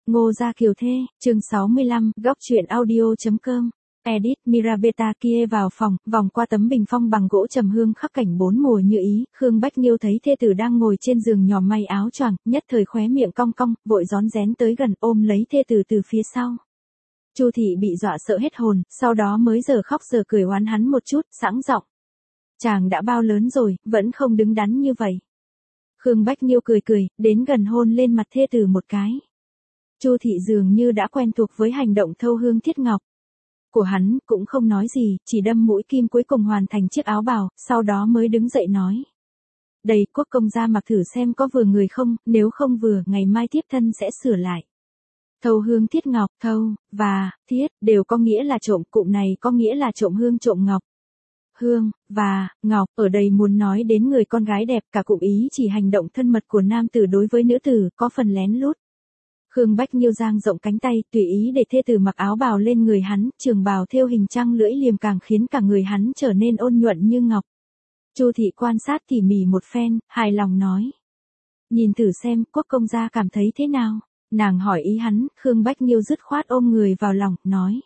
Ngô Gia Kiều Thê, chương 65, góc truyện audio.com. Edit Mirabeta kia vào phòng, vòng qua tấm bình phong bằng gỗ trầm hương khắc cảnh bốn mùa như ý, Khương Bách Nhiêu thấy thê tử đang ngồi trên giường nhòm may áo choàng, nhất thời khóe miệng cong cong, vội rón rén tới gần ôm lấy thê tử từ phía sau. Chu thị bị dọa sợ hết hồn, sau đó mới giờ khóc giờ cười oán hắn một chút, sẵn giọng. Chàng đã bao lớn rồi, vẫn không đứng đắn như vậy. Khương Bách Nhiêu cười cười, đến gần hôn lên mặt thê tử một cái. Chu thị dường như đã quen thuộc với hành động thâu hương thiết ngọc của hắn, cũng không nói gì, chỉ đâm mũi kim cuối cùng hoàn thành chiếc áo bào, sau đó mới đứng dậy nói. Đây, Quốc công gia mặc thử xem có vừa người không, nếu không vừa, ngày mai thiếp thân sẽ sửa lại. Thâu hương thiết ngọc, thâu, và, thiết, đều có nghĩa là trộm, cụm này có nghĩa là trộm hương trộm ngọc. Hương, và, ngọc, ở đây muốn nói đến người con gái đẹp, cả cụm ý chỉ hành động thân mật của nam tử đối với nữ tử, có phần lén lút. Khương Bách Nhiêu giang rộng cánh tay, tùy ý để thê tử mặc áo bào lên người hắn, trường bào thêu hình trăng lưỡi liềm càng khiến cả người hắn trở nên ôn nhuận như ngọc. Chu thị quan sát tỉ mỉ một phen, hài lòng nói. Nhìn thử xem, Quốc công gia cảm thấy thế nào? Nàng hỏi ý hắn, Khương Bách Nhiêu dứt khoát ôm người vào lòng, nói.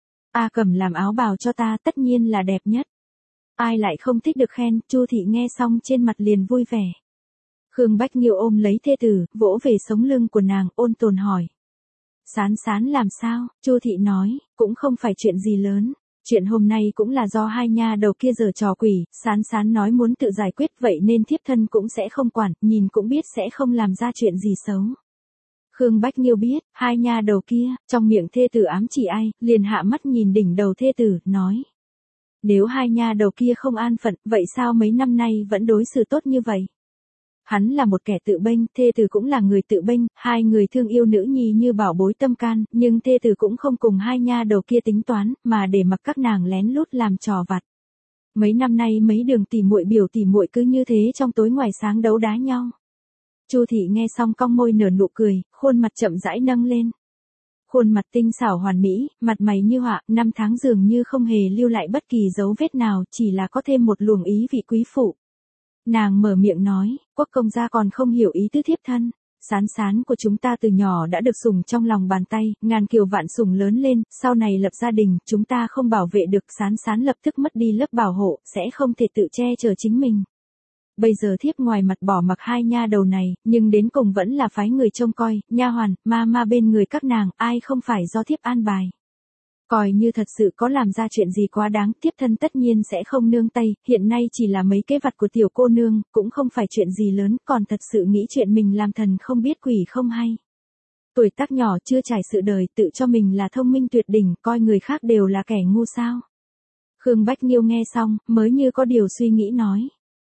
A Cẩm làm áo bào cho ta tất nhiên là đẹp nhất. Ai lại không thích được khen, Chu thị nghe xong trên mặt liền vui vẻ. Khương Bách Nhiêu ôm lấy thê tử, vỗ về sống lưng của nàng, ôn tồn hỏi. Sán sán làm sao? Chu thị nói, cũng không phải chuyện gì lớn. Chuyện hôm nay cũng là do hai nha đầu kia giở trò quỷ, sán sán nói muốn tự giải quyết vậy nên thiếp thân cũng sẽ không quản, nhìn cũng biết sẽ không làm ra chuyện gì xấu. Khương Bách Nhiêu biết, hai nha đầu kia, trong miệng thê tử ám chỉ ai, liền hạ mắt nhìn đỉnh đầu thê tử, nói. Nếu hai nha đầu kia không an phận, vậy sao mấy năm nay vẫn đối xử tốt như vậy? Hắn là một kẻ tự bênh, thê tử cũng là người tự bênh, hai người thương yêu nữ nhi như bảo bối tâm can, nhưng thê tử cũng không cùng hai nha đầu kia tính toán, mà để mặc các nàng lén lút làm trò vặt. Mấy năm nay mấy đường tỉ muội biểu tỉ muội cứ như thế trong tối ngoài sáng đấu đá nhau. Chu thị nghe xong cong môi nở nụ cười, khuôn mặt chậm rãi nâng lên. Khuôn mặt tinh xảo hoàn mỹ, mặt mày như họa, năm tháng dường như không hề lưu lại bất kỳ dấu vết nào, chỉ là có thêm một luồng ý vị quý phụ. Nàng mở miệng nói, Quốc công gia còn không hiểu ý tứ thiếp thân. Sán sán của chúng ta từ nhỏ đã được sủng trong lòng bàn tay, ngàn kiều vạn sủng lớn lên, sau này lập gia đình, chúng ta không bảo vệ được, sán sán lập tức mất đi lớp bảo hộ, sẽ không thể tự che chở chính mình. Bây giờ thiếp ngoài mặt bỏ mặc hai nha đầu này, nhưng đến cùng vẫn là phái người trông coi, nha hoàn, ma bên người các nàng, ai không phải do thiếp an bài. Coi như thật sự có làm ra chuyện gì quá đáng, thiếp thân tất nhiên sẽ không nương tay, hiện nay chỉ là mấy cái vặt của tiểu cô nương, cũng không phải chuyện gì lớn, còn thật sự nghĩ chuyện mình làm thần không biết quỷ không hay. Tuổi tác nhỏ chưa trải sự đời, tự cho mình là thông minh tuyệt đỉnh, coi người khác đều là kẻ ngu sao. Khương Bách Nhiêu nghe xong, mới như có điều suy nghĩ nói.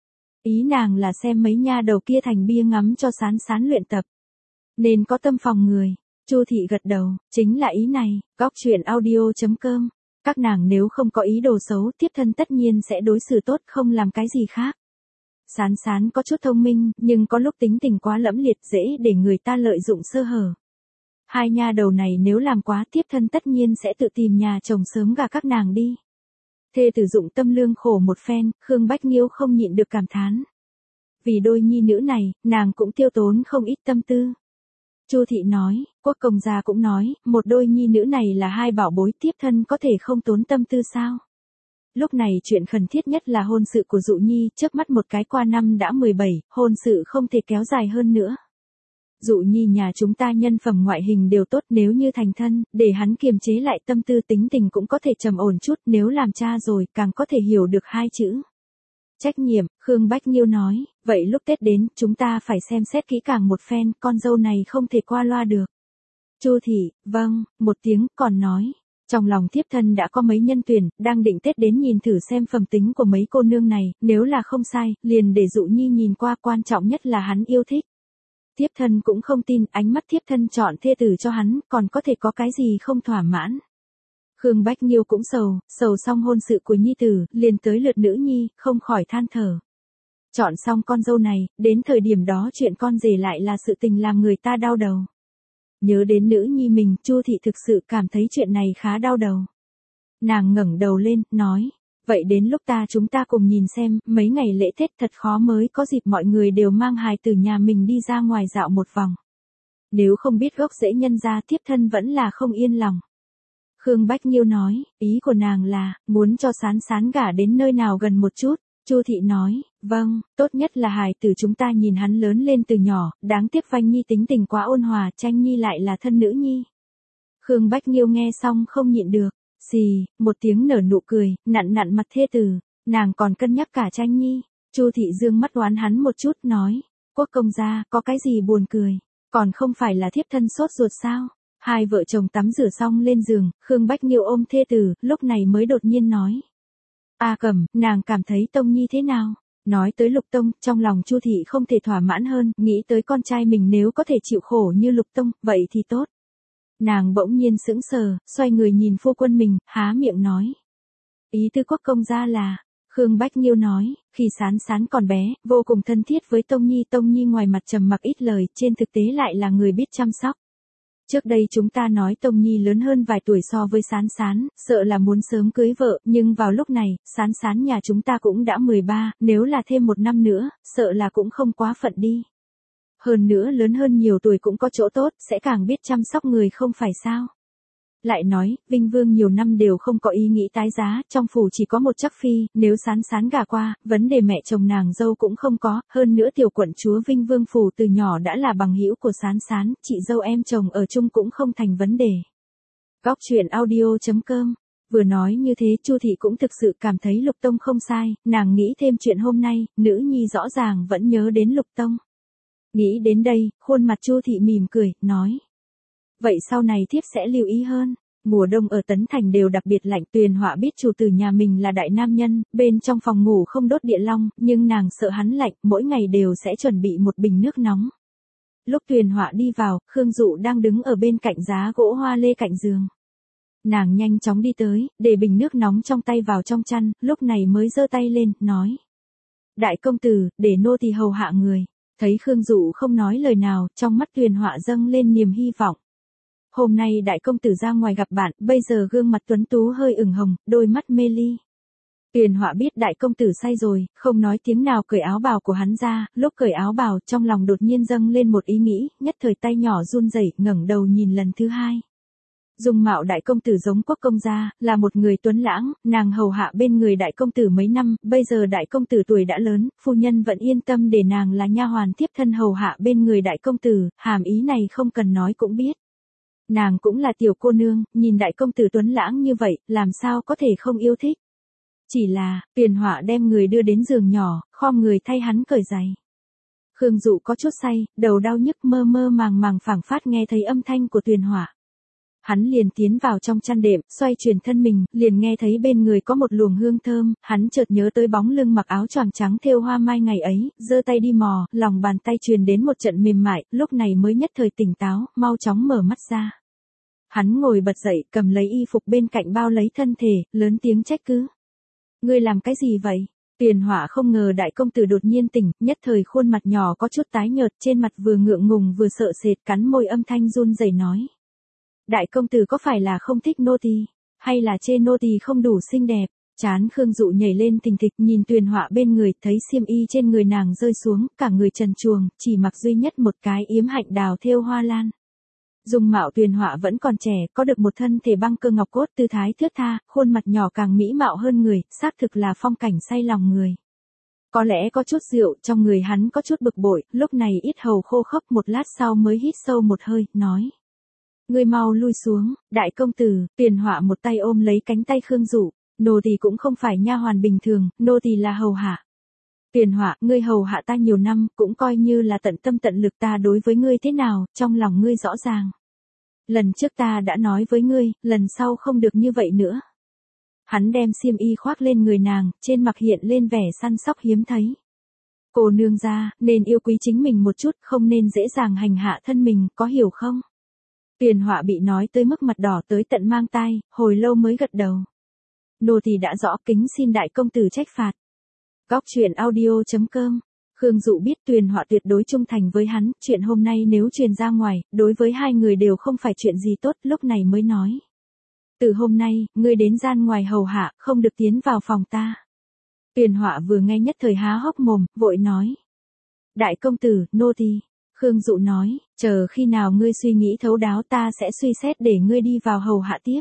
Ý nàng là xem mấy nha đầu kia thành bia ngắm cho sán sán luyện tập. Nên có tâm phòng người. Chu thị gật đầu, chính là ý này, góc truyện audio.com. Các nàng nếu không có ý đồ xấu, thiếp thân tất nhiên sẽ đối xử tốt, không làm cái gì khác. Sán sán có chút thông minh, nhưng có lúc tính tình quá lẫm liệt, dễ để người ta lợi dụng sơ hở. Hai nha đầu này nếu làm quá, thiếp thân tất nhiên sẽ tự tìm nhà chồng sớm gả các nàng đi. Thê tử dụng tâm lương khổ một phen, Khương Bách Nhiêu không nhịn được cảm thán. Vì đôi nhi nữ này, nàng cũng tiêu tốn không ít tâm tư. Chu thị nói, Quốc công gia cũng nói, một đôi nhi nữ này là hai bảo bối, thiếp thân có thể không tốn tâm tư sao? Lúc này chuyện khẩn thiết nhất là hôn sự của Dụ Nhi, chớp mắt một cái qua năm đã 17, hôn sự không thể kéo dài hơn nữa. Dụ Nhi nhà chúng ta nhân phẩm ngoại hình đều tốt, nếu như thành thân, để hắn kiềm chế lại tâm tư tính tình cũng có thể trầm ổn chút, nếu làm cha rồi, càng có thể hiểu được hai chữ. Trách nhiệm, Khương Bách Nhiêu nói, vậy lúc Tết đến, chúng ta phải xem xét kỹ càng một phen, con dâu này không thể qua loa được. Chu thị, vâng, một tiếng, còn nói. Trong lòng thiếp thân đã có mấy nhân tuyển, đang định Tết đến nhìn thử xem phẩm tính của mấy cô nương này, nếu là không sai, liền để Dụ Nhi nhìn qua, quan trọng nhất là hắn yêu thích. Thiếp thân cũng không tin, ánh mắt thiếp thân chọn thê tử cho hắn, còn có thể có cái gì không thỏa mãn. Khương Bách Nhiêu cũng sầu xong hôn sự của nhi tử, liền tới lượt nữ nhi, không khỏi than thở. Chọn xong con dâu này, đến thời điểm đó chuyện con rể lại là sự tình làm người ta đau đầu. Nhớ đến nữ nhi mình, Chu thị thực sự cảm thấy chuyện này khá đau đầu. Nàng ngẩng đầu lên, nói, vậy đến lúc chúng ta cùng nhìn xem, mấy ngày lễ Tết thật khó mới có dịp mọi người đều mang hài tử nhà mình đi ra ngoài dạo một vòng. Nếu không biết gốc rễ nhân gia thiếp thân vẫn là không yên lòng. Khương Bách Nhiêu nói, ý của nàng là, muốn cho Sán Sán gả đến nơi nào gần một chút. Chu Thị nói, vâng, tốt nhất là hài tử chúng ta nhìn hắn lớn lên từ nhỏ, đáng tiếc Vanh Nhi tính tình quá ôn hòa, Tranh Nhi lại là thân nữ nhi. Khương Bách Nhiêu nghe xong không nhịn được, xì, một tiếng nở nụ cười, nặn nặn mặt thê tử, nàng còn cân nhắc cả Tranh Nhi. Chu Thị dương mắt đoán hắn một chút, nói, Quốc công gia, có cái gì buồn cười, còn không phải là thiếp thân sốt ruột sao? Hai vợ chồng tắm rửa xong lên giường, Khương Bách Nhiêu ôm thê tử, lúc này mới đột nhiên nói. A Cẩm, nàng cảm thấy Tông Nhi thế nào? Nói tới Lục Tông, trong lòng Chu Thị không thể thỏa mãn hơn, nghĩ tới con trai mình nếu có thể chịu khổ như Lục Tông, vậy thì tốt. Nàng bỗng nhiên sững sờ, xoay người nhìn phu quân mình, há miệng nói. Ý tư Quốc công gia là, Khương Bách Nhiêu nói, khi Sán Sán còn bé, vô cùng thân thiết với Tông Nhi ngoài mặt trầm mặc ít lời, trên thực tế lại là người biết chăm sóc. Trước đây chúng ta nói Tông Nhi lớn hơn vài tuổi so với Sán Sán, sợ là muốn sớm cưới vợ, nhưng vào lúc này, Sán Sán nhà chúng ta cũng đã 13, nếu là thêm một năm nữa, sợ là cũng không quá phận đi. Hơn nữa lớn hơn nhiều tuổi cũng có chỗ tốt, sẽ càng biết chăm sóc người không phải sao. Lại nói, Vinh Vương nhiều năm đều không có ý nghĩ tái giá, trong phủ chỉ có một chắc phi, nếu Sán Sán gả qua, vấn đề mẹ chồng nàng dâu cũng không có, hơn nữa tiểu quận chúa Vinh Vương phủ từ nhỏ đã là bằng hữu của Sán Sán, chị dâu em chồng ở chung cũng không thành vấn đề. Góc truyện audio.com. Vừa nói như thế Chu Thị cũng thực sự cảm thấy Lục Tông không sai, nàng nghĩ thêm chuyện hôm nay, nữ nhi rõ ràng vẫn nhớ đến Lục Tông. Nghĩ đến đây, khuôn mặt Chu Thị mỉm cười, nói. Vậy sau này thiếp sẽ lưu ý hơn. Mùa đông ở Tấn Thành đều đặc biệt lạnh, Tuyền Họa biết chủ tử nhà mình là đại nam nhân, bên trong phòng ngủ không đốt địa long, nhưng nàng sợ hắn lạnh, mỗi ngày đều sẽ chuẩn bị một bình nước nóng. Lúc Tuyền Họa đi vào, Khương Dụ đang đứng ở bên cạnh giá gỗ hoa lê cạnh giường. Nàng nhanh chóng đi tới, để bình nước nóng trong tay vào trong chăn, lúc này mới giơ tay lên, nói. Đại công tử, để nô tỳ hầu hạ người. Thấy Khương Dụ không nói lời nào, trong mắt Tuyền Họa dâng lên niềm hy vọng. Hôm nay đại công tử ra ngoài gặp bạn, bây giờ gương mặt tuấn tú hơi ửng hồng, đôi mắt mê ly. Tuyền Họa biết đại công tử say rồi, không nói tiếng nào cởi áo bào của hắn ra, lúc cởi áo bào trong lòng đột nhiên dâng lên một ý nghĩ, nhất thời tay nhỏ run rẩy, ngẩng đầu nhìn lần thứ hai. Dung mạo đại công tử giống Quốc công gia, là một người tuấn lãng, nàng hầu hạ bên người đại công tử mấy năm, bây giờ đại công tử tuổi đã lớn, phu nhân vẫn yên tâm để nàng là nha hoàn tiếp thân hầu hạ bên người đại công tử, hàm ý này không cần nói cũng biết. Nàng cũng là tiểu cô nương, nhìn đại công tử tuấn lãng như vậy, làm sao có thể không yêu thích. Chỉ là, Tuyền Họa đem người đưa đến giường nhỏ, khom người thay hắn cởi giày. Khương Dụ có chút say, đầu đau nhức mơ mơ màng màng phảng phát nghe thấy âm thanh của Tuyền Họa. Hắn liền tiến vào trong chăn đệm, xoay chuyển thân mình, liền nghe thấy bên người có một luồng hương thơm, hắn chợt nhớ tới bóng lưng mặc áo choàng trắng thêu hoa mai ngày ấy, giơ tay đi mò, lòng bàn tay truyền đến một trận mềm mại, lúc này mới nhất thời tỉnh táo, mau chóng mở mắt ra. Hắn ngồi bật dậy, cầm lấy y phục bên cạnh bao lấy thân thể, lớn tiếng trách cứ. Ngươi làm cái gì vậy? Tuyền Họa không ngờ đại công tử đột nhiên tỉnh, nhất thời khuôn mặt nhỏ có chút tái nhợt, trên mặt vừa ngượng ngùng vừa sợ sệt, cắn môi âm thanh run rẩy nói. Đại công tử có phải là không thích nô tỳ, hay là chê nô tỳ không đủ xinh đẹp? Trán Khương Dụ nhảy lên thình thịch, nhìn Tuyền Họa bên người, thấy xiêm y trên người nàng rơi xuống, cả người trần truồng, chỉ mặc duy nhất một cái yếm hạnh đào thêu hoa lan. Dung mạo Tuyền Họa vẫn còn trẻ, có được một thân thể băng cơ ngọc cốt, tư thái thướt tha, khuôn mặt nhỏ càng mỹ mạo hơn người, xác thực là phong cảnh say lòng người. Có lẽ có chút rượu, trong người hắn có chút bực bội, lúc này ít hầu khô khốc, một lát sau mới hít sâu một hơi, nói. Ngươi mau lui xuống, đại công tử. Tuyền Họa một tay ôm lấy cánh tay Khương Dụ, nô tỳ cũng không phải nha hoàn bình thường, nô tỳ là hầu hạ. Tuyền Họa, ngươi hầu hạ ta nhiều năm, cũng coi như là tận tâm tận lực, ta đối với ngươi thế nào, trong lòng ngươi rõ ràng. Lần trước ta đã nói với ngươi, lần sau không được như vậy nữa. Hắn đem xiêm y khoác lên người nàng, trên mặt hiện lên vẻ săn sóc hiếm thấy. Cô nương gia, nên yêu quý chính mình một chút, không nên dễ dàng hành hạ thân mình, có hiểu không? Tuyền Họa bị nói tới mức mặt đỏ tới tận mang tai, hồi lâu mới gật đầu. Nô tỳ đã rõ, kính xin đại công tử trách phạt. Góc truyện audio.com. Khương Dụ biết Tuyền Họa tuyệt đối trung thành với hắn, chuyện hôm nay nếu truyền ra ngoài, đối với hai người đều không phải chuyện gì tốt, lúc này mới nói. Từ hôm nay, ngươi đến gian ngoài hầu hạ, không được tiến vào phòng ta. Tuyền Họa vừa nghe nhất thời há hốc mồm, vội nói. Đại công tử, nô tỳ. Khương Dụ nói, chờ khi nào ngươi suy nghĩ thấu đáo ta sẽ suy xét để ngươi đi vào hầu hạ tiếp.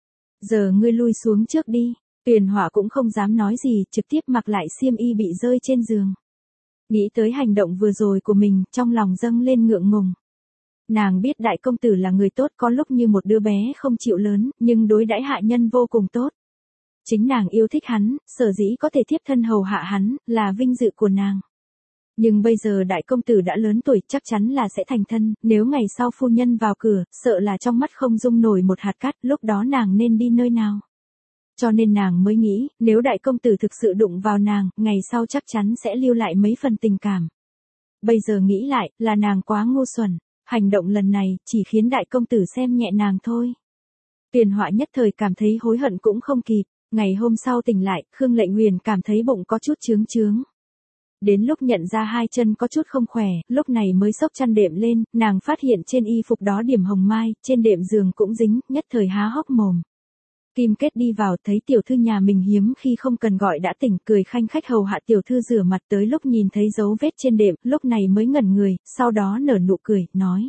Giờ ngươi lui xuống trước đi. Tuyền Hỏa cũng không dám nói gì, trực tiếp mặc lại xiêm y bị rơi trên giường. Nghĩ tới hành động vừa rồi của mình, trong lòng dâng lên ngượng ngùng. Nàng biết đại công tử là người tốt, có lúc như một đứa bé không chịu lớn, nhưng đối đãi hạ nhân vô cùng tốt. Chính nàng yêu thích hắn, sở dĩ có thể tiếp thân hầu hạ hắn, là vinh dự của nàng. Nhưng bây giờ đại công tử đã lớn tuổi, chắc chắn là sẽ thành thân, nếu ngày sau phu nhân vào cửa, sợ là trong mắt không dung nổi một hạt cát, lúc đó nàng nên đi nơi nào. Cho nên nàng mới nghĩ, nếu đại công tử thực sự đụng vào nàng, ngày sau chắc chắn sẽ lưu lại mấy phần tình cảm. Bây giờ nghĩ lại, là nàng quá ngu xuẩn, hành động lần này, chỉ khiến đại công tử xem nhẹ nàng thôi. Tuyền Hỏa nhất thời cảm thấy hối hận cũng không kịp, ngày hôm sau tỉnh lại, Khương Lệnh Huyền cảm thấy bụng có chút chướng chướng. Đến lúc nhận ra hai chân có chút không khỏe, lúc này mới xốc chăn đệm lên, nàng phát hiện trên y phục đó điểm hồng mai, trên đệm giường cũng dính, nhất thời há hốc mồm. Kim Kết đi vào thấy tiểu thư nhà mình hiếm khi không cần gọi đã tỉnh, cười khanh khách hầu hạ tiểu thư rửa mặt, tới lúc nhìn thấy dấu vết trên đệm, lúc này mới ngẩn người, sau đó nở nụ cười, nói.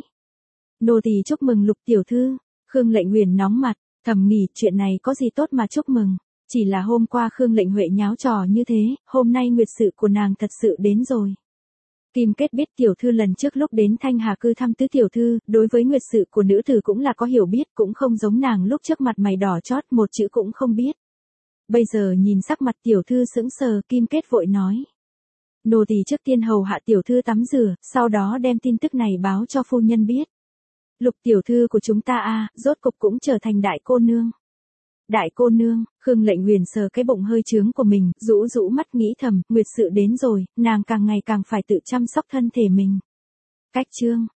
Nô tỳ chúc mừng Lục tiểu thư. Khương Lệnh Huyền nóng mặt, thầm nghĩ chuyện này có gì tốt mà chúc mừng. Chỉ là hôm qua Khương Lệnh Huệ nháo trò như thế, hôm nay nguyệt sự của nàng thật sự đến rồi. Kim Kết biết tiểu thư lần trước lúc đến Thanh Hà cư thăm tứ tiểu thư, đối với nguyệt sự của nữ tử cũng là có hiểu biết, cũng không giống nàng lúc trước mặt mày đỏ chót một chữ cũng không biết. Bây giờ nhìn sắc mặt tiểu thư sững sờ, Kim Kết vội nói. Nô tỳ trước tiên hầu hạ tiểu thư tắm rửa, sau đó đem tin tức này báo cho phu nhân biết. Lục tiểu thư của chúng ta rốt cục cũng trở thành đại cô nương. Đại cô nương, Khương Lệnh Huyền sờ cái bụng hơi trướng của mình, rũ rũ mắt nghĩ thầm, nguyệt sự đến rồi, nàng càng ngày càng phải tự chăm sóc thân thể mình. Cách chương